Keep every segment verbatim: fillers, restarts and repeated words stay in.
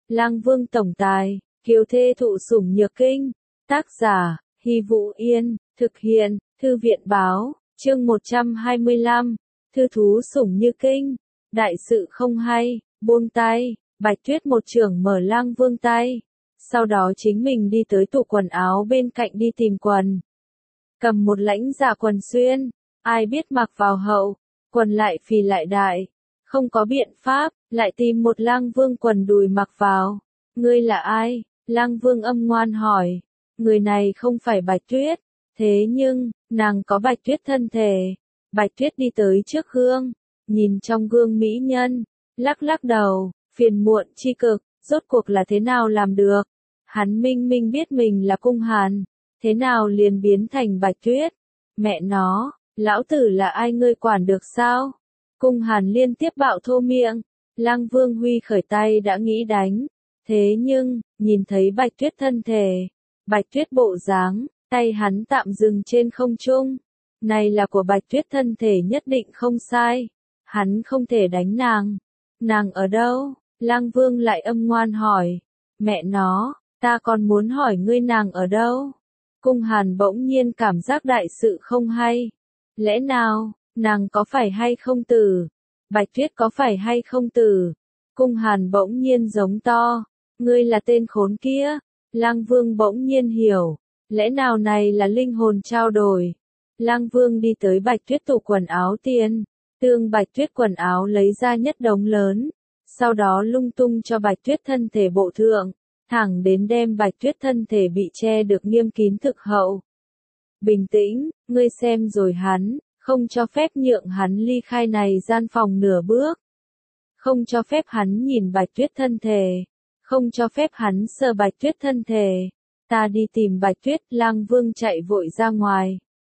Lang Vương tổng tài, kiều thê thụ sủng nhược kinh. Tác giả, Hy Vũ Yên, thực hiện, Thư viện báo, chương một trăm hai mươi lăm, thư thú sủng như kinh. Đại sự không hay, buông tay, Bạch Tuyết một chưởng mở Lang Vương tay. Sau đó chính mình đi tới tủ quần áo bên cạnh đi tìm quần. Cầm một lãnh dạ quần xuyên, ai biết mặc vào hậu, quần lại phì lại đại. Không có biện pháp, lại tìm một Lang Vương quần đùi mặc vào. Ngươi là ai? Lang Vương âm ngoan hỏi. Người này không phải Bạch Tuyết. Thế nhưng, nàng có Bạch Tuyết thân thể. Bạch Tuyết đi tới trước gương, nhìn trong gương mỹ nhân, lắc lắc đầu, phiền muộn chi cực, rốt cuộc là thế nào làm được? Hắn minh minh biết mình là Cung Hàn, thế nào liền biến thành Bạch Tuyết? Mẹ nó, lão tử là ai ngươi quản được sao? Cung Hàn liên tiếp bạo thô miệng, Lang Vương huy khởi tay đã nghĩ đánh, thế nhưng, nhìn thấy Bạch Tuyết thân thể, Bạch Tuyết bộ dáng, tay hắn tạm dừng trên không trung. Này là của Bạch Tuyết thân thể nhất định không sai, hắn không thể đánh nàng. Nàng ở đâu? Lang Vương lại âm ngoan hỏi. Mẹ nó, ta còn muốn hỏi ngươi nàng ở đâu? Cung Hàn bỗng nhiên cảm giác đại sự không hay. Lẽ nào, nàng có phải hay không tử? Bạch Tuyết có phải hay không tử? Cung Hàn bỗng nhiên giống to. Ngươi là tên khốn kia. Lang Vương bỗng nhiên hiểu. Lẽ nào này là linh hồn trao đổi? Lang Vương đi tới Bạch Tuyết tủ quần áo tiền. Tương Bạch Tuyết quần áo lấy ra nhất đống lớn. Sau đó lung tung cho Bạch Tuyết thân thể bộ thượng. Thẳng đến đem Bạch Tuyết thân thể bị che được nghiêm kín thực hậu. Bình tĩnh, ngươi xem rồi hắn, không cho phép nhượng hắn ly khai này gian phòng nửa bước. Không cho phép hắn nhìn Bạch Tuyết thân thể. Không cho phép hắn sờ Bạch Tuyết thân thể. Ta đi tìm Bạch Tuyết, Lang Vương chạy vội ra ngoài.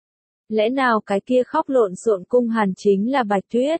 Lẽ nào cái kia khóc lộn xộn Cung Hàn chính là Bạch Tuyết?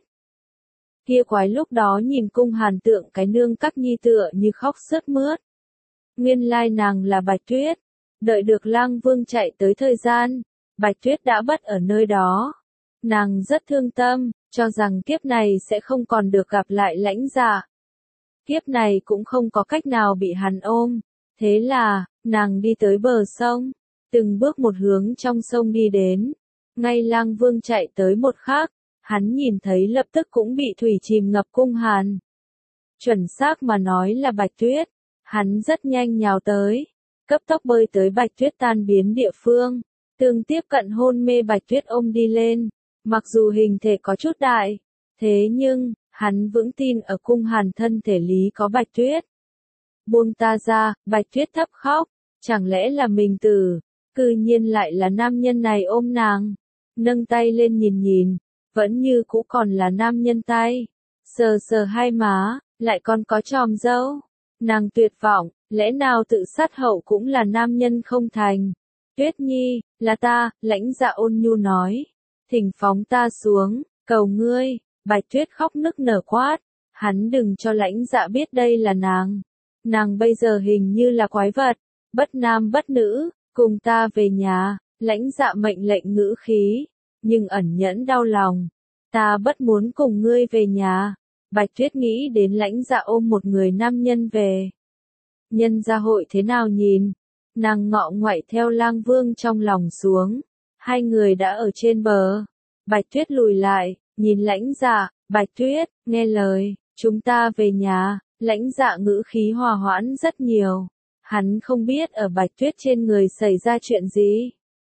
Kia quái lúc đó nhìn Cung Hàn tượng cái nương các nhi tựa như khóc sướt mướt. Nguyên lai nàng là Bạch Tuyết. Đợi được Lang Vương chạy tới thời gian, Bạch Tuyết đã bất ở nơi đó. Nàng rất thương tâm, cho rằng kiếp này sẽ không còn được gặp lại lãnh dạ. Kiếp này cũng không có cách nào bị hắn ôm. Thế là, nàng đi tới bờ sông, từng bước một hướng trong sông đi đến. Ngay Lang Vương chạy tới một khắc, hắn nhìn thấy lập tức cũng bị thủy chìm ngập Cung Hàn. Chuẩn xác mà nói là Bạch Tuyết, hắn rất nhanh nhào tới, cấp tốc bơi tới Bạch Tuyết tan biến địa phương, tương tiếp cận hôn mê Bạch Tuyết ôm đi lên. Mặc dù hình thể có chút đại, thế nhưng, hắn vững tin ở Cung Hàn thân thể lý có Bạch Tuyết. Buông ta ra, Bạch Tuyết thấp khóc, chẳng lẽ là mình tử, cư nhiên lại là nam nhân này ôm nàng. Nâng tay lên nhìn nhìn, vẫn như cũ còn là nam nhân tay. Sờ sờ hai má, lại còn có chòm râu. Nàng tuyệt vọng, lẽ nào tự sát hậu cũng là nam nhân không thành. Tuyết Nhi, là ta, lãnh dạ ôn nhu nói. Thỉnh phóng ta xuống, cầu ngươi. Bạch Tuyết khóc nức nở quát. Hắn đừng cho lãnh dạ biết đây là nàng. Nàng bây giờ hình như là quái vật, bất nam bất nữ, cùng ta về nhà. Lãnh dạ mệnh lệnh ngữ khí, nhưng ẩn nhẫn đau lòng. Ta bất muốn cùng ngươi về nhà. Bạch Tuyết nghĩ đến lãnh dạ ôm một người nam nhân về. Nhân gia hội thế nào nhìn? Nàng ngọ ngoại theo Lang Vương trong lòng xuống. Hai người đã ở trên bờ. Bạch Tuyết lùi lại, nhìn lãnh dạ. Bạch Tuyết, nghe lời, chúng ta về nhà. Lãnh dạ ngữ khí hòa hoãn rất nhiều. Hắn không biết ở Bạch Tuyết trên người xảy ra chuyện gì.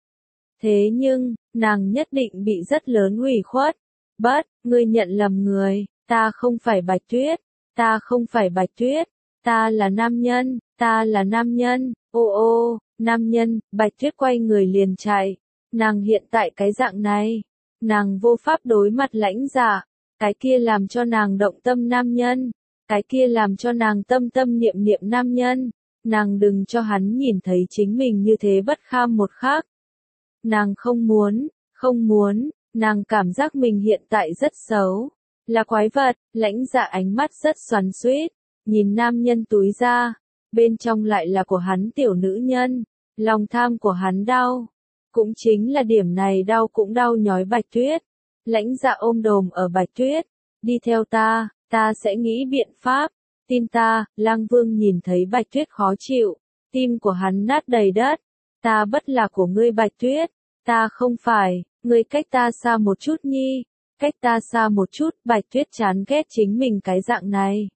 Thế nhưng, nàng nhất định bị rất lớn hủy khuất. Bất, ngươi nhận lầm người, ta không phải Bạch Tuyết, ta không phải Bạch Tuyết, ta là nam nhân, ta là nam nhân, ô ô, nam nhân. Bạch Tuyết quay người liền chạy. Nàng hiện tại cái dạng này, nàng vô pháp đối mặt lãnh dạ, cái kia làm cho nàng động tâm nam nhân, cái kia làm cho nàng tâm tâm niệm niệm nam nhân, nàng đừng cho hắn nhìn thấy chính mình như thế bất kham một khắc. Nàng không muốn, không muốn, nàng cảm giác mình hiện tại rất xấu, là quái vật. Lãnh dạ ánh mắt rất xoắn xuýt, nhìn nam nhân túi ra, bên trong lại là của hắn tiểu nữ nhân, lòng tham của hắn đau, cũng chính là điểm này đau cũng đau nhói Bạch Tuyết. Lãnh dạ ôm đồm ở Bạch Tuyết, đi theo ta, ta sẽ nghĩ biện pháp, tin ta, Lang Vương nhìn thấy Bạch Tuyết khó chịu, tim của hắn nát đầy đất. Ta bất là của ngươi Bạch Tuyết, ta không phải, ngươi cách ta xa một chút nhi, cách ta xa một chút. Bạch Tuyết chán ghét chính mình cái dạng này.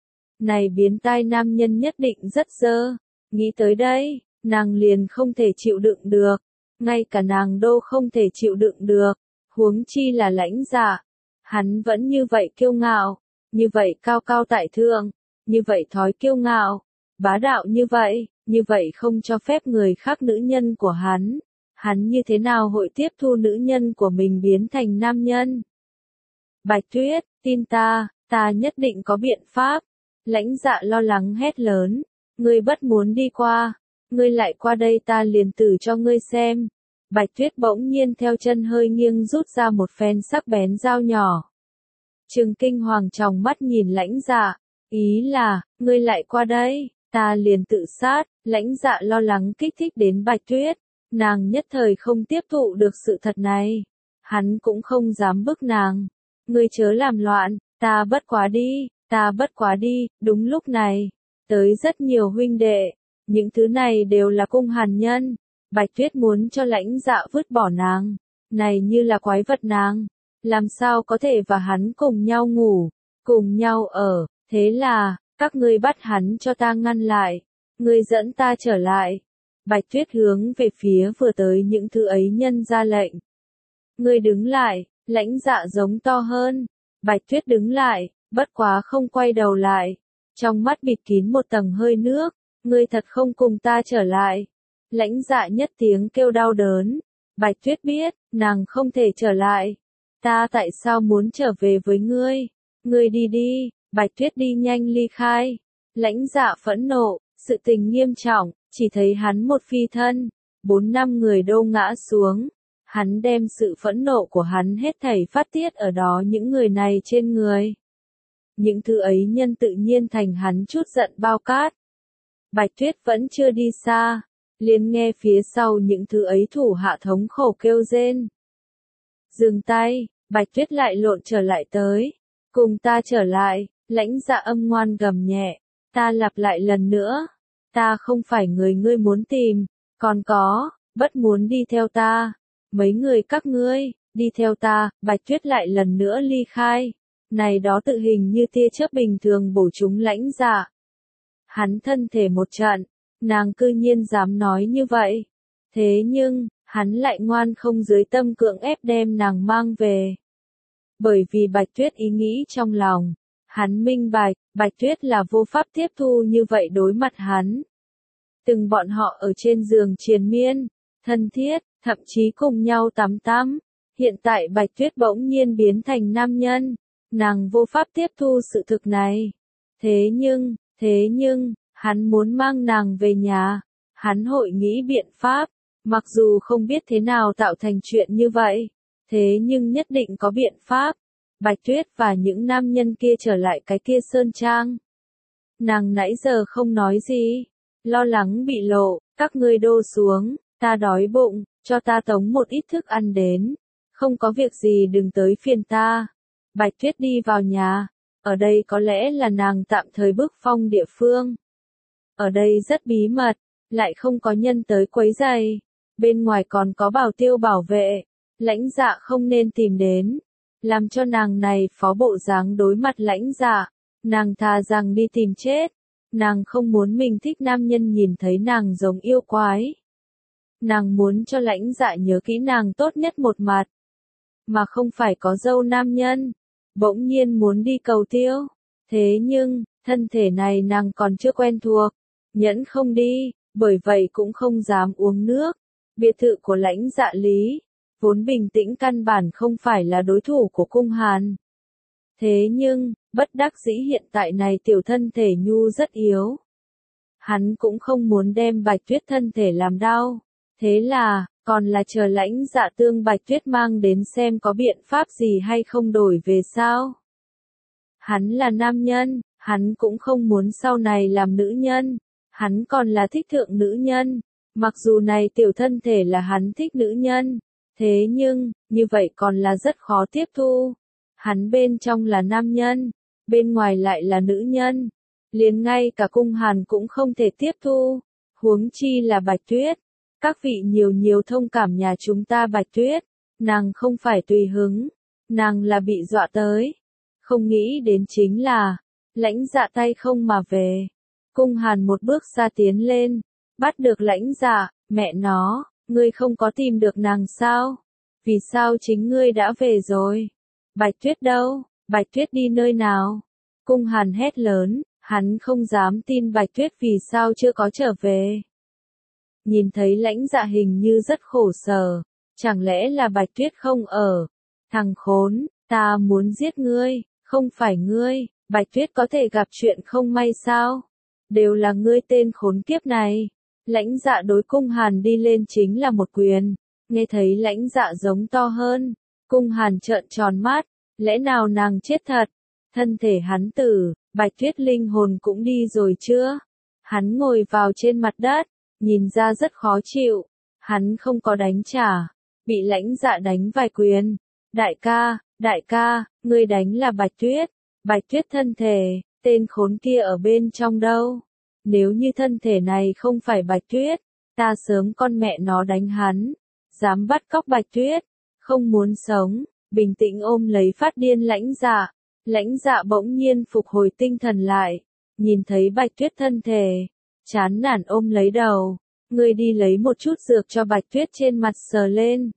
Này biến tai nam nhân nhất định rất dơ, nghĩ tới đây, nàng liền không thể chịu đựng được, ngay cả nàng đô không thể chịu đựng được, huống chi là Lãnh Dạ. Hắn vẫn như vậy kiêu ngạo, như vậy cao cao tại thượng, như vậy thói kiêu ngạo, bá đạo như vậy, như vậy không cho phép người khác nữ nhân của hắn. Hắn như thế nào hội tiếp thu nữ nhân của mình biến thành nam nhân? Bạch Tuyết, tin ta, ta nhất định có biện pháp. Lãnh Dạ lo lắng hét lớn, ngươi bất muốn đi qua, ngươi lại qua đây ta liền tử cho ngươi xem. Bạch Tuyết bỗng nhiên theo chân hơi nghiêng rút ra một phen sắc bén dao nhỏ. Trừng Kinh Hoàng tròng mắt nhìn Lãnh Dạ, ý là, ngươi lại qua đây, ta liền tự sát. Lãnh Dạ lo lắng kích thích đến Bạch Tuyết, nàng nhất thời không tiếp thụ được sự thật này. Hắn cũng không dám bức nàng, ngươi chớ làm loạn, ta bất quá đi, ta bất quá đi. Đúng lúc này, tới rất nhiều huynh đệ, những thứ này đều là cung hàn nhân. Bạch Tuyết muốn cho Lãnh Dạ vứt bỏ nàng, này như là quái vật nàng, làm sao có thể và hắn cùng nhau ngủ, cùng nhau ở. Thế là, các ngươi bắt hắn cho ta ngăn lại, ngươi dẫn ta trở lại. Bạch Tuyết hướng về phía vừa tới những thứ ấy nhân ra lệnh. Ngươi đứng lại. Lãnh Dạ giống to hơn. Bạch Tuyết đứng lại, bất quá không quay đầu lại, trong mắt bịt kín một tầng hơi nước. Ngươi thật không cùng ta trở lại. Lãnh Dạ nhất tiếng kêu đau đớn. Bạch Tuyết biết, nàng không thể trở lại. Ta tại sao muốn trở về với ngươi? Ngươi đi đi. Bạch Tuyết đi nhanh ly khai. Lãnh Dạ phẫn nộ, sự tình nghiêm trọng, chỉ thấy hắn một phi thân, bốn năm người đô ngã xuống. Hắn đem sự phẫn nộ của hắn hết thảy phát tiết ở đó những người này trên người. Những thứ ấy nhân tự nhiên thành hắn chút giận bao cát. Bạch Tuyết vẫn chưa đi xa, liền nghe phía sau những thứ ấy thủ hạ thống khổ kêu rên. Dừng tay. Bạch Tuyết lại lộn trở lại tới. Cùng ta trở lại. Lãnh Dạ âm ngoan gầm nhẹ. Ta lặp lại lần nữa. Ta không phải người ngươi muốn tìm. Còn có, bất muốn đi theo ta. Mấy người các ngươi, đi theo ta. Bạch Tuyết lại lần nữa ly khai. Này đó tự hình như tia chớp bình thường bổ trúng Lãnh Dạ. Hắn thân thể một trận, nàng cư nhiên dám nói như vậy. Thế nhưng, hắn lại ngoan không dưới tâm cưỡng ép đem nàng mang về. Bởi vì Bạch Tuyết ý nghĩ trong lòng, hắn minh bạch, Bạch Tuyết là vô pháp tiếp thu như vậy đối mặt hắn. Từng bọn họ ở trên giường triền miên, thân thiết, thậm chí cùng nhau tắm tắm. Hiện tại Bạch Tuyết bỗng nhiên biến thành nam nhân, nàng vô pháp tiếp thu sự thực này. Thế nhưng, thế nhưng, hắn muốn mang nàng về nhà, hắn hội nghĩ biện pháp, mặc dù không biết thế nào tạo thành chuyện như vậy, thế nhưng nhất định có biện pháp. Bạch Tuyết và những nam nhân kia trở lại cái kia sơn trang. Nàng nãy giờ không nói gì, lo lắng bị lộ, các ngươi đô xuống, ta đói bụng, cho ta tống một ít thức ăn đến, không có việc gì đừng tới phiền ta. Bạch Tuyết đi vào nhà, ở đây có lẽ là nàng tạm thời bước phong địa phương. Ở đây rất bí mật, lại không có nhân tới quấy rầy, bên ngoài còn có bảo tiêu bảo vệ, Lãnh Dạ không nên tìm đến, làm cho nàng này phó bộ dáng đối mặt Lãnh Dạ, nàng thà rằng đi tìm chết, nàng không muốn mình thích nam nhân nhìn thấy nàng giống yêu quái. Nàng muốn cho Lãnh Dạ nhớ kỹ nàng tốt nhất một mặt, mà không phải có dâu nam nhân, bỗng nhiên muốn đi cầu tiêu. Thế nhưng, thân thể này nàng còn chưa quen thuộc, nhẫn không đi, bởi vậy cũng không dám uống nước. Biệt thự của Lãnh Dạ Lý, vốn bình tĩnh căn bản không phải là đối thủ của cung hàn. Thế nhưng, bất đắc dĩ hiện tại này tiểu thân thể nhu rất yếu. Hắn cũng không muốn đem Bạch Tuyết thân thể làm đau. Thế là, còn là chờ Lãnh Dạ tương Bạch Tuyết mang đến xem có biện pháp gì hay không đổi về sao. Hắn là nam nhân, hắn cũng không muốn sau này làm nữ nhân. Hắn còn là thích thượng nữ nhân. Mặc dù này tiểu thân thể là hắn thích nữ nhân. Thế nhưng, như vậy còn là rất khó tiếp thu. Hắn bên trong là nam nhân, bên ngoài lại là nữ nhân. liền ngay cả cung hàn cũng không thể tiếp thu, huống chi là Bạch Tuyết. Các vị nhiều nhiều thông cảm nhà chúng ta Bạch Tuyết, nàng không phải tùy hứng, nàng là bị dọa tới. Không nghĩ đến chính là, Lãnh Dạ tay không mà về. Cung hàn một bước xa tiến lên, bắt được Lãnh Dạ, mẹ nó, ngươi không có tìm được nàng sao? Vì sao chính ngươi đã về rồi? Bạch Tuyết đâu? Bạch Tuyết đi nơi nào? Cung hàn hét lớn, hắn không dám tin Bạch Tuyết vì sao chưa có trở về. Nhìn thấy Lãnh Dạ hình như rất khổ sở, chẳng lẽ là Bạch Tuyết không ở? Thằng khốn, ta muốn giết ngươi, không phải ngươi, Bạch Tuyết có thể gặp chuyện không may sao? Đều là ngươi tên khốn kiếp này. Lãnh Dạ đối cung hàn đi lên chính là một quyền, nghe thấy Lãnh Dạ giống to hơn, cung hàn trợn tròn mắt, lẽ nào nàng chết thật? Thân thể hắn tử, Bạch Tuyết linh hồn cũng đi rồi chưa? Hắn ngồi vào trên mặt đất, nhìn ra rất khó chịu, hắn không có đánh trả, bị Lãnh Dạ đánh vài quyền. Đại ca, đại ca, ngươi đánh là Bạch Tuyết, Bạch Tuyết thân thể, tên khốn kia ở bên trong đâu? Nếu như thân thể này không phải Bạch Tuyết, ta sớm con mẹ nó đánh hắn, dám bắt cóc Bạch Tuyết, không muốn sống, bình tĩnh ôm lấy phát điên Lãnh Dạ. Lãnh Dạ bỗng nhiên phục hồi tinh thần lại, nhìn thấy Bạch Tuyết thân thể, chán nản ôm lấy đầu, ngươi đi lấy một chút dược cho Bạch Tuyết trên mặt sờ lên.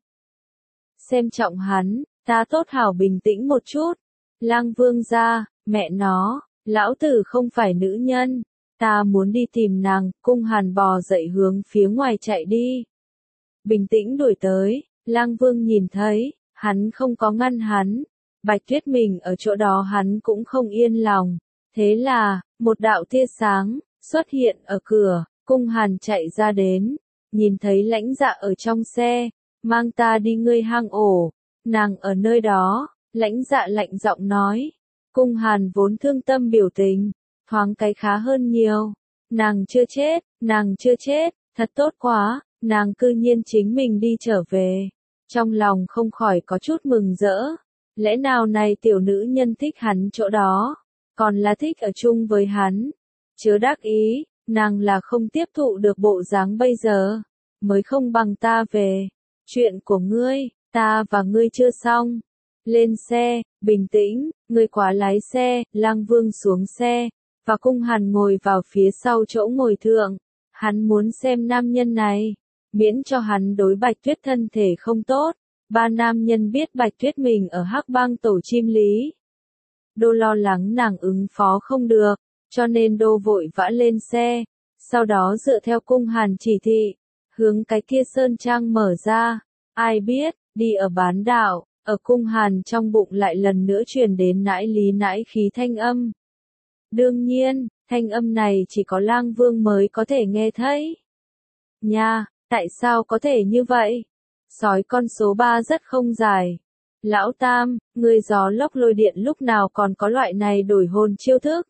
Xem trọng hắn, ta tốt hảo bình tĩnh một chút. Lang Vương gia, mẹ nó, lão tử không phải nữ nhân, ta muốn đi tìm nàng. Cung hàn bò dậy hướng phía ngoài chạy đi. Bình tĩnh đuổi tới, Lang Vương nhìn thấy, hắn không có ngăn hắn. Bạch Tuyết mình ở chỗ đó hắn cũng không yên lòng. Thế là, một đạo tia sáng, xuất hiện ở cửa, cung hàn chạy ra đến, nhìn thấy Lãnh Dạ ở trong xe, mang ta đi ngươi hang ổ, nàng ở nơi đó, Lãnh Dạ lạnh giọng nói. Cung hàn vốn thương tâm biểu tình, thoáng cái khá hơn nhiều. Nàng chưa chết, nàng chưa chết, thật tốt quá, nàng cư nhiên chính mình đi trở về. Trong lòng không khỏi có chút mừng rỡ. Lẽ nào này tiểu nữ nhân thích hắn chỗ đó, còn là thích ở chung với hắn. Chớ đắc ý, nàng là không tiếp thụ được bộ dáng bây giờ, mới không bằng ta về. Chuyện của ngươi, ta và ngươi chưa xong. Lên xe, bình tĩnh, ngươi quá lái xe. Lang Vương xuống xe, và cung hàn ngồi vào phía sau chỗ ngồi thượng. Hắn muốn xem nam nhân này, miễn cho hắn đối Bạch Tuyết thân thể không tốt. Ba nam nhân biết Bạch Tuyết mình ở Hắc Bang tổ chim lý. Đô lo lắng nàng ứng phó không được, cho nên Đô vội vã lên xe, sau đó dựa theo cung hàn chỉ thị, hướng cái kia sơn trang mở ra. Ai biết, đi ở bán đảo, ở cung hàn trong bụng lại lần nữa truyền đến nãi lý nãi khí thanh âm. Đương nhiên, thanh âm này chỉ có Lang Vương mới có thể nghe thấy. Nha, tại sao có thể như vậy? Sói con số ba rất không dài. Lão Tam, người gió lốc lôi điện lúc nào còn có loại này đổi hồn chiêu thức?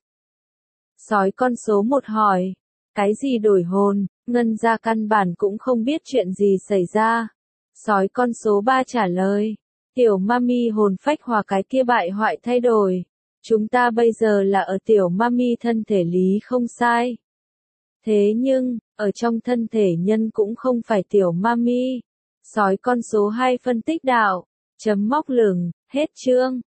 Sói con số một hỏi. Cái gì đổi hồn? Ngân gia căn bản cũng không biết chuyện gì xảy ra. Sói con số ba trả lời. Tiểu mami hồn phách hòa cái kia bại hoại thay đổi. Chúng ta bây giờ là ở tiểu mami thân thể lý không sai. Thế nhưng, ở trong thân thể nhân cũng không phải tiểu mami. Sói con số hai phân tích đạo. Chấm móc lửng, hết chương.